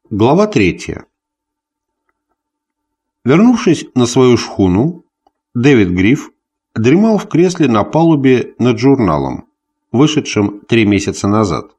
Глава 3. Вернувшись на свою шхуну, Дэвид Гриф дремал в кресле на палубе над журналом, вышедшим 3 месяца назад.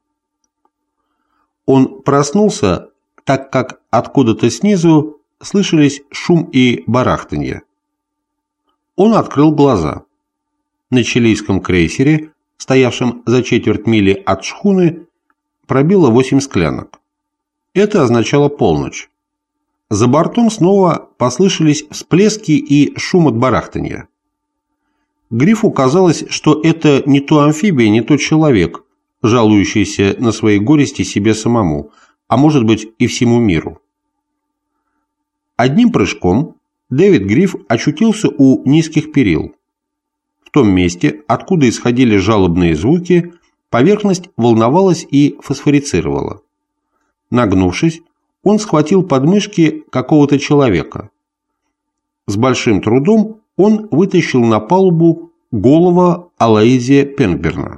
Он проснулся, так как откуда-то снизу слышались шум и барахтанье. Он открыл глаза. На чилийском крейсере, стоявшем за четверть мили от шхуны, пробило 8 склянок. Это означало полночь. За бортом снова послышались всплески и шум от барахтанья. Грифу казалось, что это не то амфибия, не то человек, жалующийся на свои горести себе самому, а может быть и всему миру. Одним прыжком Дэвид Гриф очутился у низких перил. В том месте, откуда исходили жалобные звуки, поверхность волновалась и фосфорицировала. Нагнувшись, он схватил подмышки какого-то человека. С большим трудом он вытащил на палубу голову Алоизия Пенгберна.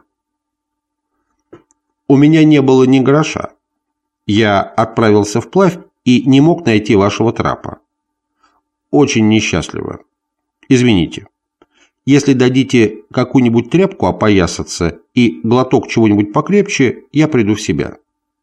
«У меня не было ни гроша. Я отправился вплавь и не мог найти вашего трапа. Очень несчастливо. Извините. Если дадите какую-нибудь тряпку опоясаться и глоток чего-нибудь покрепче, я приду в себя.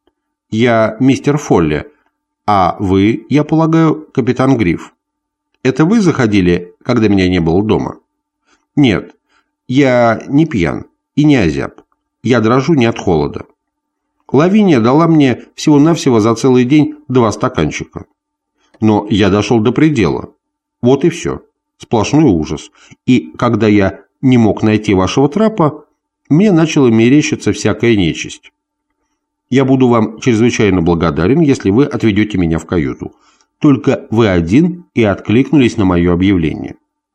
Я мистер Фолли, а вы, я полагаю, капитан Гриф. Это вы заходили, когда меня не было дома? Нет, я не пьян и не озяб. Я дрожу не от холода. Лавиния дала мне всего-навсего за целый день 2 стаканчика. Но я дошел до предела. Вот и все. Сплошной ужас. И когда я не мог найти вашего трапа, мне начало мерещиться всякая нечисть. Я буду вам чрезвычайно благодарен, если вы отведете меня в каюту. Только вы один и откликнулись на мое объявление».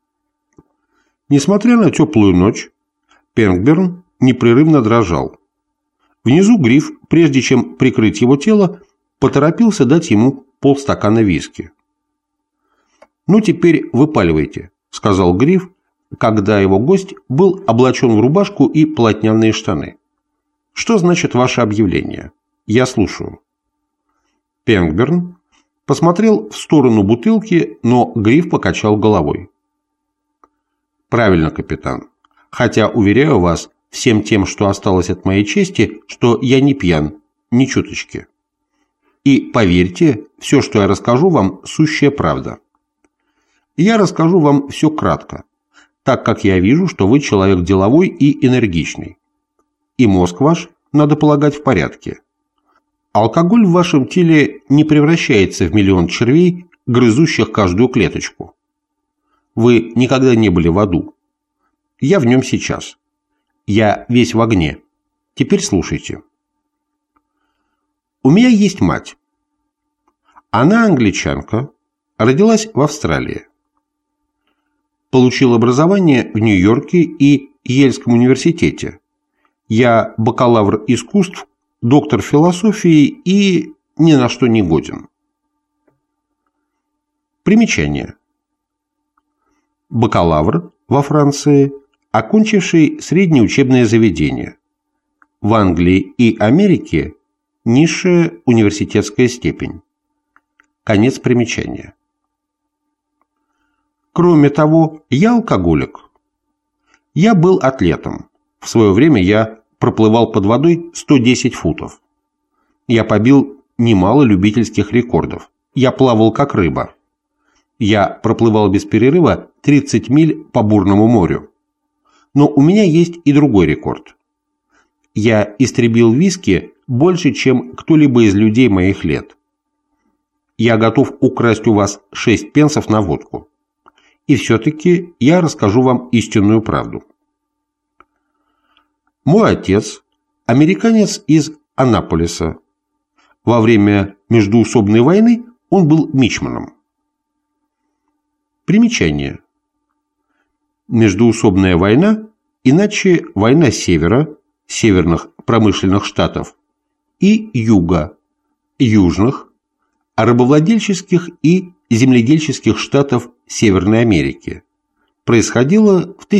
Несмотря на теплую ночь, Пенгберн непрерывно дрожал. Внизу Гриф, прежде чем прикрыть его тело, поторопился дать ему полстакана виски. «Ну, теперь выпаливайте», — сказал Гриф, когда его гость был облачен в рубашку и полотняные штаны. «Что значит ваше объявление? Я слушаю». Пенгберн посмотрел в сторону бутылки, но Гриф покачал головой. «Правильно, капитан. Хотя, уверяю вас, всем тем, что осталось от моей чести, что я не пьян, ни чуточки. И поверьте, все, что я расскажу вам, сущая правда. Я расскажу вам все кратко, так как я вижу, что вы человек деловой и энергичный. И мозг ваш, надо полагать, в порядке. Алкоголь в вашем теле не превращается в миллион червей, грызущих каждую клеточку. Вы никогда не были в аду. Я в нем сейчас. Я весь в огне. Теперь слушайте. У меня есть мать. Она англичанка, родилась в Австралии. Получила образование в Нью-Йорке и Йельском университете. Я бакалавр искусств, доктор философии и ни на что не годен. Примечание. Бакалавр во Франции, окончивший среднее учебное заведение. В Англии и Америке низшая университетская степень. Конец примечания. Кроме того, я алкоголик. Я был атлетом. В свое время я проплывал под водой 110 футов. Я побил немало любительских рекордов. Я плавал как рыба. Я проплывал без перерыва 30 миль по бурному морю. Но у меня есть и другой рекорд. Я истребил виски больше, чем кто-либо из людей моих лет. Я готов украсть у вас 6 пенсов на водку. И все-таки я расскажу вам истинную правду. Мой отец – американец из Аннаполиса. Во время междоусобной войны он был мичманом. Примечание. Междоусобная война, иначе война севера, северных промышленных штатов, и юга, южных, рабовладельческих и земледельческих штатов Северной Америки, происходила в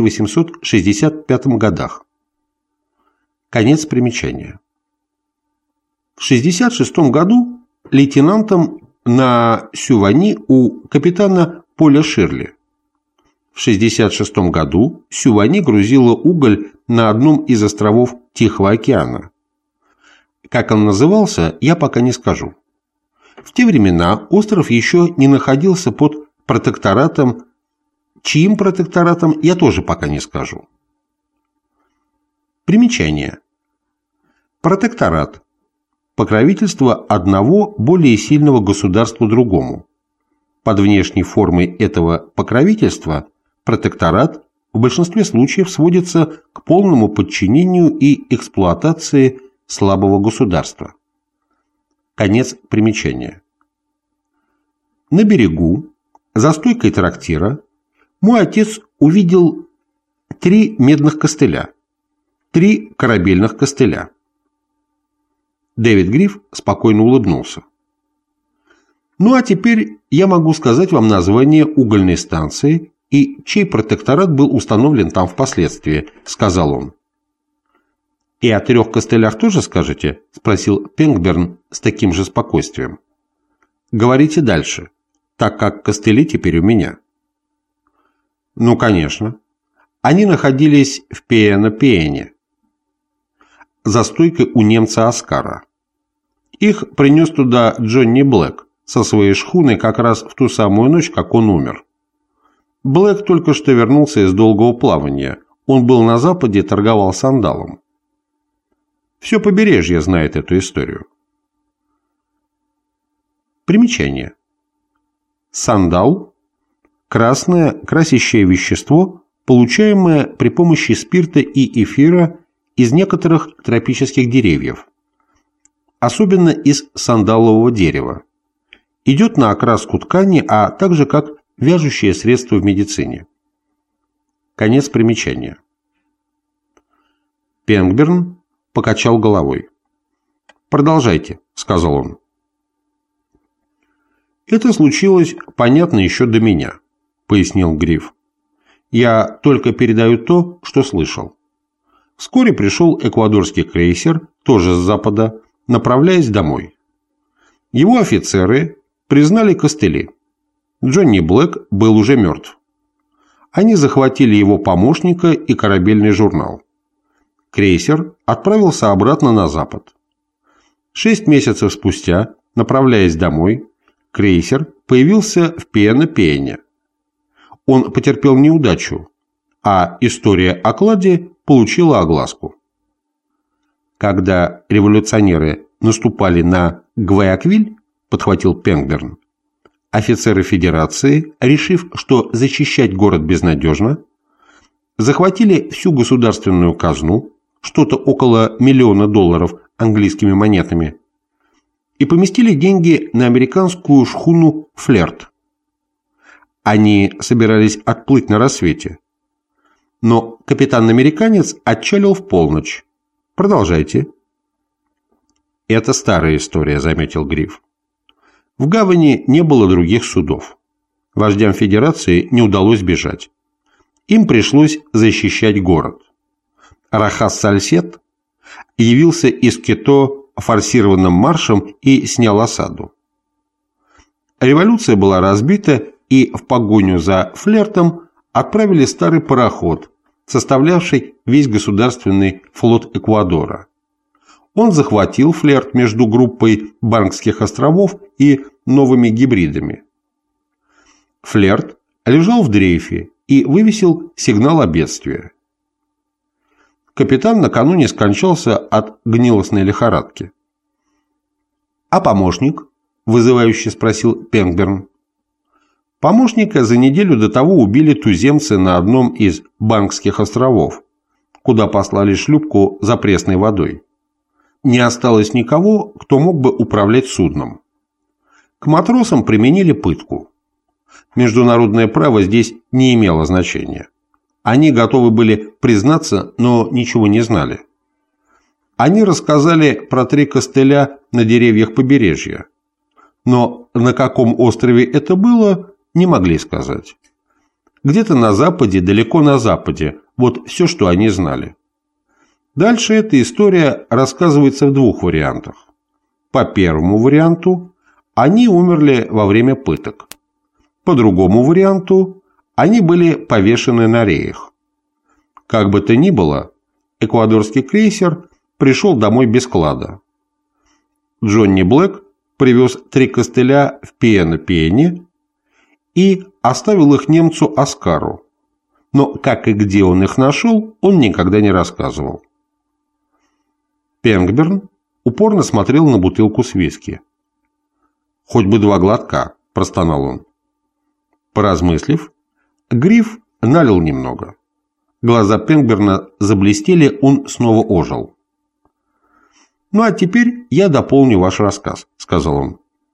1861-1865 годах. Конец примечания. В 1966 году лейтенантом на Сювани у капитана Поля Ширли. В 1966 году Сювани грузила уголь на одном из островов Тихого океана. Как он назывался, я пока не скажу. В те времена остров еще не находился под протекторатом. Чьим протекторатом, я тоже пока не скажу. Примечание. Протекторат. Покровительство одного более сильного государства другому. Под внешней формой этого покровительства протекторат в большинстве случаев сводится к полному подчинению и эксплуатации слабого государства. Конец примечания. На берегу, за стойкой трактира, мой отец увидел 3 медных костыля, 3 корабельных костыля. Дэвид Гриф спокойно улыбнулся. Ну а теперь я могу сказать вам название угольной станции и чей протекторат был установлен там впоследствии, сказал он. И о 3 костылях тоже скажете? Спросил Пенгберн с таким же спокойствием. Говорите дальше, так как костыли теперь у меня. Ну, конечно. Они находились в Пиено-Пиене, за стойкой у немца Оскара. Их принес туда Джонни Блэк со своей шхуной как раз в ту самую ночь, как он умер. Блэк только что вернулся из долгого плавания. Он был на западе и торговал сандалом. Все побережье знает эту историю. Примечание. Сандал – красное красящее вещество, получаемое при помощи спирта и эфира из некоторых тропических деревьев, особенно из сандалового дерева. Идет на окраску ткани, а также как вяжущее средство в медицине. Конец примечания. Пенгберн покачал головой. «Продолжайте», — сказал он. «Это случилось, понятно, еще до меня», — пояснил Гриф. «Я только передаю то, что слышал. Вскоре пришел эквадорский крейсер, тоже с запада, направляясь домой. Его офицеры признали костыли. Джонни Блэк был уже мертв. Они захватили его помощника и корабельный журнал. Крейсер отправился обратно на запад. 6 месяцев спустя, направляясь домой, крейсер появился в Пиено-Пиене. Он потерпел неудачу, а история о кладе получила огласку. Когда революционеры наступали на Гваяквиль, подхватил Пенгберн, офицеры Федерации, решив, что защищать город безнадежно, захватили всю государственную казну, что-то около $1 миллиона английскими монетами, и поместили деньги на американскую шхуну «Флерт». Они собирались отплыть на рассвете. Но капитан-американец отчалил в полночь. Продолжайте. Это старая история, заметил Гриф. В гавани не было других судов. Вождям Федерации не удалось бежать. Им пришлось защищать город. Рохас Сальсет явился из Кито форсированным маршем и снял осаду. Революция была разбита, и в погоню за Флертом отправили старый пароход, составлявший весь государственный флот Эквадора. Он захватил Флерт между группой Банкских островов и новыми гибридами. Флерт лежал в дрейфе и вывесил сигнал о бедствии. Капитан накануне скончался от гнилостной лихорадки. «А помощник?» – вызывающе спросил Пенгберн. Помощника за неделю до того убили туземцы на одном из Банкских островов, куда послали шлюпку за пресной водой. Не осталось никого, кто мог бы управлять судном. К матросам применили пытку. Международное право здесь не имело значения. Они готовы были признаться, но ничего не знали. Они рассказали про 3 костыля на деревьях побережья. Но на каком острове это было, не могли сказать. Где-то на западе, далеко на западе, вот все, что они знали. Дальше эта история рассказывается в 2 вариантах. По первому варианту они умерли во время пыток. По другому варианту они были повешены на реях. Как бы то ни было, эквадорский крейсер пришел домой без клада. Джонни Блэк привез 3 костыля в Пиено-Пиэне и оставил их немцу Оскару, но как и где он их нашел, он никогда не рассказывал. Пенгберн упорно смотрел на бутылку с виски. «Хоть бы 2 глотка», – простонал он. Поразмыслив, Гриф налил немного. Глаза Пенгберна заблестели, он снова ожил. «Ну а теперь я дополню ваш рассказ», – сказал он.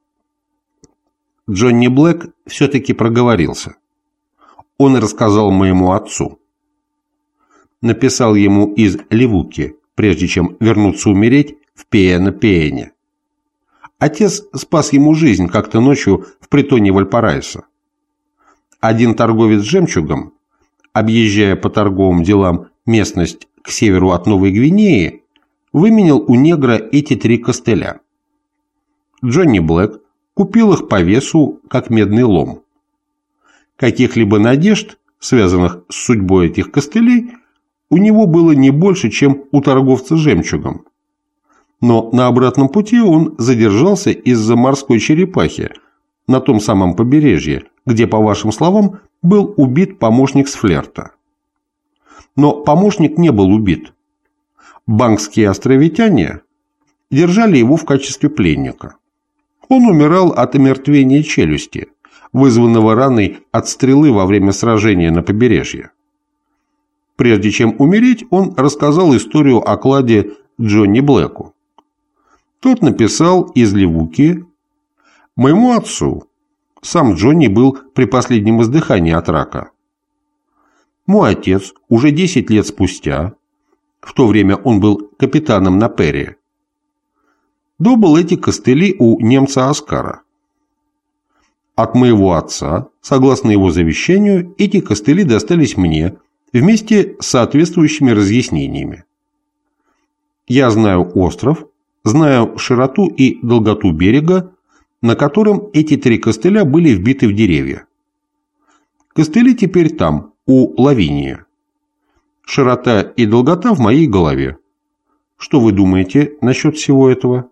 Джонни Блэк все-таки проговорился. Он рассказал моему отцу. Написал ему из Ливуки, прежде чем вернуться умереть в Пиэно-Пиэне. Отец спас ему жизнь как-то ночью в притоне Вальпараисо. Один торговец жемчугом, объезжая по торговым делам местность к северу от Новой Гвинеи, выменял у негра эти 3 костыля. Джонни Блэк купил их по весу, как медный лом. Каких-либо надежд, связанных с судьбой этих костылей, у него было не больше, чем у торговца жемчугом. Но на обратном пути он задержался из-за морской черепахи на том самом побережье, где, по вашим словам, был убит помощник с флерта. Но помощник не был убит. Банкские островитяне держали его в качестве пленника. Он умирал от омертвения челюсти, вызванного раной от стрелы во время сражения на побережье. Прежде чем умереть, он рассказал историю о кладе Джонни Блэку. Тот написал из Ливуки: «Моему отцу». Сам Джонни был при последнем издыхании от рака. Мой отец уже 10 лет спустя, в то время он был капитаном на Перри, добыл эти костыли у немца Оскара. От моего отца, согласно его завещанию, эти костыли достались мне вместе с соответствующими разъяснениями. Я знаю остров, знаю широту и долготу берега, на котором эти 3 костыля были вбиты в деревья. Костыли теперь там, у Лавинии. Широта и долгота в моей голове. Что вы думаете насчет всего этого?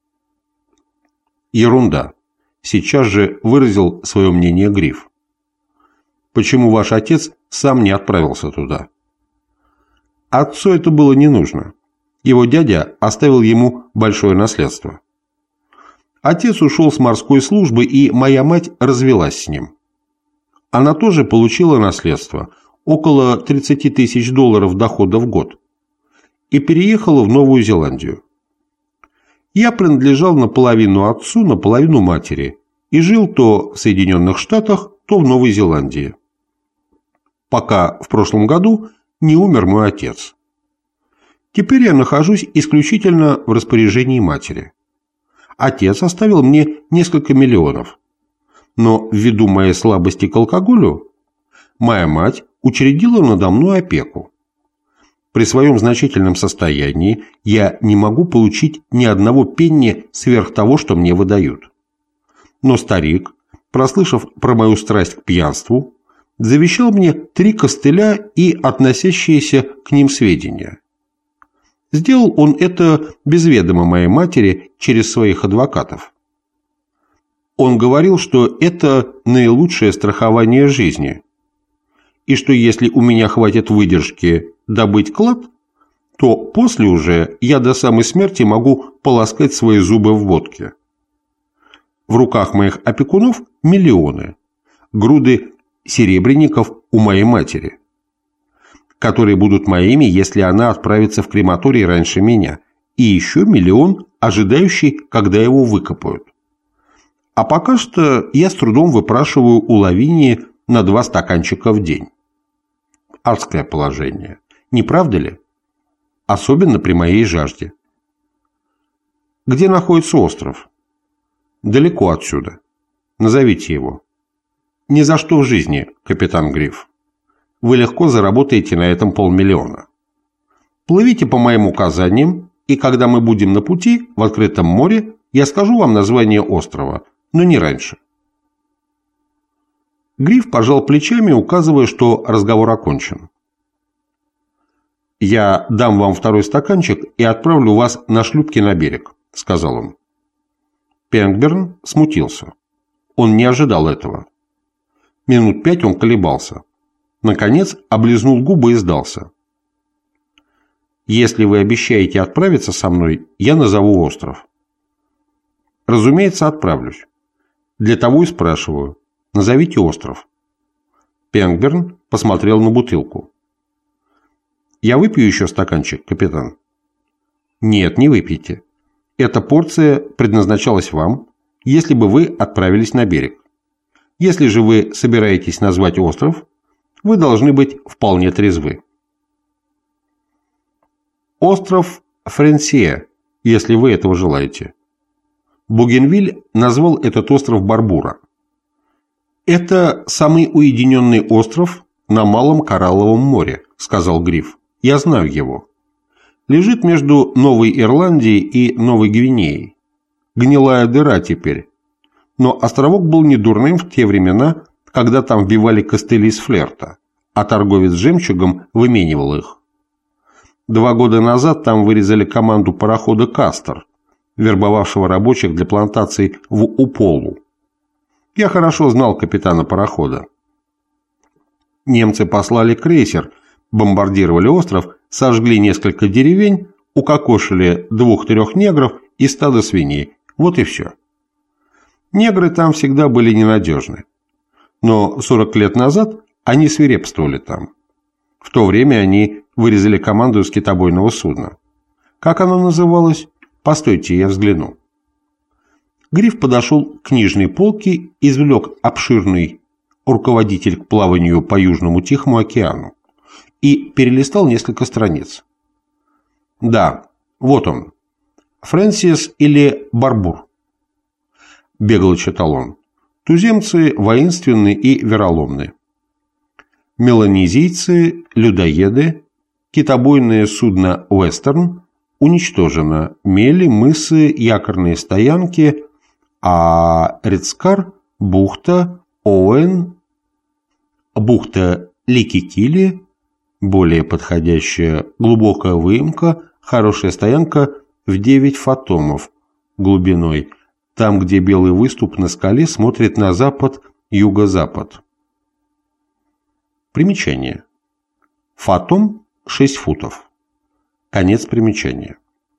Ерунда. Сейчас же выразил свое мнение Гриф. Почему ваш отец сам не отправился туда? Отцу это было не нужно. Его дядя оставил ему большое наследство. Отец ушел с морской службы, и моя мать развелась с ним. Она тоже получила наследство, около $30 000 дохода в год, и переехала в Новую Зеландию. Я принадлежал наполовину отцу, наполовину матери, и жил то в Соединенных Штатах, то в Новой Зеландии. Пока в прошлом году не умер мой отец. Теперь я нахожусь исключительно в распоряжении матери. Отец оставил мне несколько миллионов, но ввиду моей слабости к алкоголю, моя мать учредила надо мной опеку. При своем значительном состоянии я не могу получить ни одного пенни сверх того, что мне выдают. Но старик, прослышав про мою страсть к пьянству, завещал мне 3 костыля и относящиеся к ним сведения. Сделал он это без ведома моей матери через своих адвокатов. Он говорил, что это наилучшее страхование жизни, и что если у меня хватит выдержки добыть клад, то после уже я до самой смерти могу полоскать свои зубы в водке. В руках моих опекунов миллионы, груды серебряников у моей матери, которые будут моими, если она отправится в крематорий раньше меня, и еще миллион, ожидающий, когда его выкопают. А пока что я с трудом выпрашиваю у Лавинии на 2 стаканчика в день. Адское положение, не правда ли? Особенно при моей жажде. Где находится остров? Далеко отсюда. Назовите его. Ни за что в жизни, капитан Гриф. Вы легко заработаете на этом $500 000. Плывите по моим указаниям, и когда мы будем на пути, в открытом море, Я скажу вам название острова, но не раньше». Гриф пожал плечами, указывая, что разговор окончен. «Я дам вам второй стаканчик и отправлю вас на шлюпке на берег», — сказал он. Пенгберн смутился. Он не ожидал этого. Минут 5 он колебался. Наконец облизнул губы и сдался. «Если вы обещаете отправиться со мной, я назову остров». «Разумеется, отправлюсь. Для того и спрашиваю. Назовите остров». Пенгберн посмотрел на бутылку. «Я выпью еще стаканчик, капитан?» «Нет, не выпейте. Эта порция предназначалась вам, если бы вы отправились на берег. Если же вы собираетесь назвать остров, вы должны быть вполне трезвы». «Остров Френсье, если вы этого желаете». Бугенвиль назвал этот остров Барбура. «Это самый уединенный остров на Малом Коралловом море», — сказал Гриф. «Я знаю его. Лежит между Новой Ирландией и Новой Гвинеей. Гнилая дыра теперь. Но островок был недурным в те времена, когда там вбивали костыли из флерта, а торговец жемчугом выменивал их. 2 года назад там вырезали команду парохода «Кастер», вербовавшего рабочих для плантаций в Уполу. Я хорошо знал капитана парохода. Немцы послали крейсер, бомбардировали остров, сожгли несколько деревень, укокошили 2-3 негров и стадо свиней. Вот и все. Негры там всегда были ненадежны. Но 40 лет назад они свирепствовали там. В то время они вырезали команду из китобойного судна. Как оно называлось? Постойте, я взгляну. Гриф подошел к книжной полке, извлек обширный руководитель к плаванию по Южному Тихому океану и перелистал несколько страниц. Да, вот он. Фрэнсис или Барбур. Бегло читал он. Туземцы воинственны и вероломны. Меланезийцы, людоеды, китобойное судно «Уэстерн» уничтожено, мели, мысы, якорные стоянки, а Редскар, бухта, Оуэн, бухта Ликикили, более подходящая, глубокая выемка, хорошая стоянка в 9 фатомов глубиной, там, где белый выступ на скале смотрит на запад, юго-запад. Примечание. Фатом 6 футов. Конец примечания.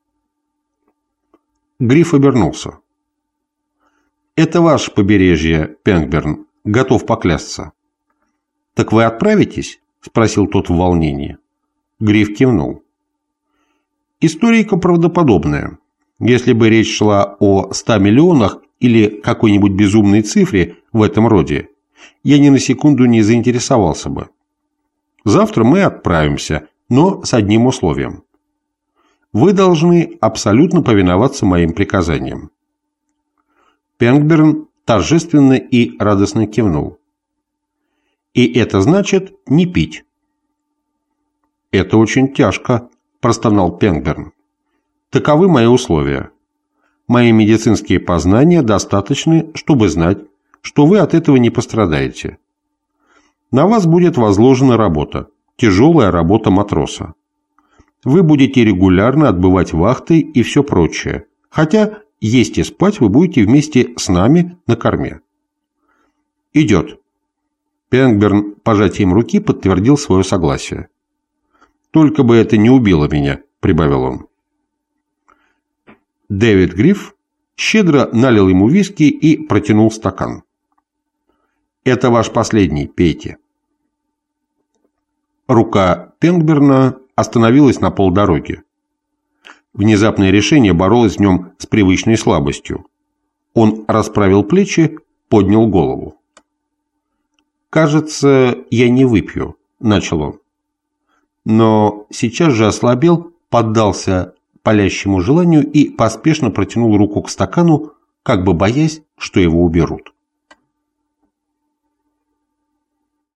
Гриф обернулся. «Это ваше побережье, Пенгберн, готов поклясться». «Так вы отправитесь?» – спросил тот в волнении. Гриф кивнул. «Историка правдоподобная. Если бы речь шла о 100 миллионах или какой-нибудь безумной цифре в этом роде, я ни на секунду не заинтересовался бы. Завтра мы отправимся, но с одним условием. Вы должны абсолютно повиноваться моим приказаниям». Пенгберн торжественно и радостно кивнул. «И это значит не пить». «Это очень тяжко», – простонал Пенгберн. «Таковы мои условия. Мои медицинские познания достаточны, чтобы знать, что вы от этого не пострадаете. На вас будет возложена работа, тяжелая работа матроса. Вы будете регулярно отбывать вахты и все прочее, хотя есть и спать вы будете вместе с нами на корме». «Идет». Пенгберн пожатием руки подтвердил свое согласие. «Только бы это не убило меня», – прибавил он. Дэвид Гриф щедро налил ему виски и протянул стакан. «Это ваш последний, пейте». Рука Пенгберна остановилась на полдороги. Внезапное решение боролось в нем с привычной слабостью. Он расправил плечи, поднял голову. «Кажется, я не выпью», – начал он. Но сейчас же ослабел, поддался палящему желанию и поспешно протянул руку к стакану, как бы боясь, что его уберут.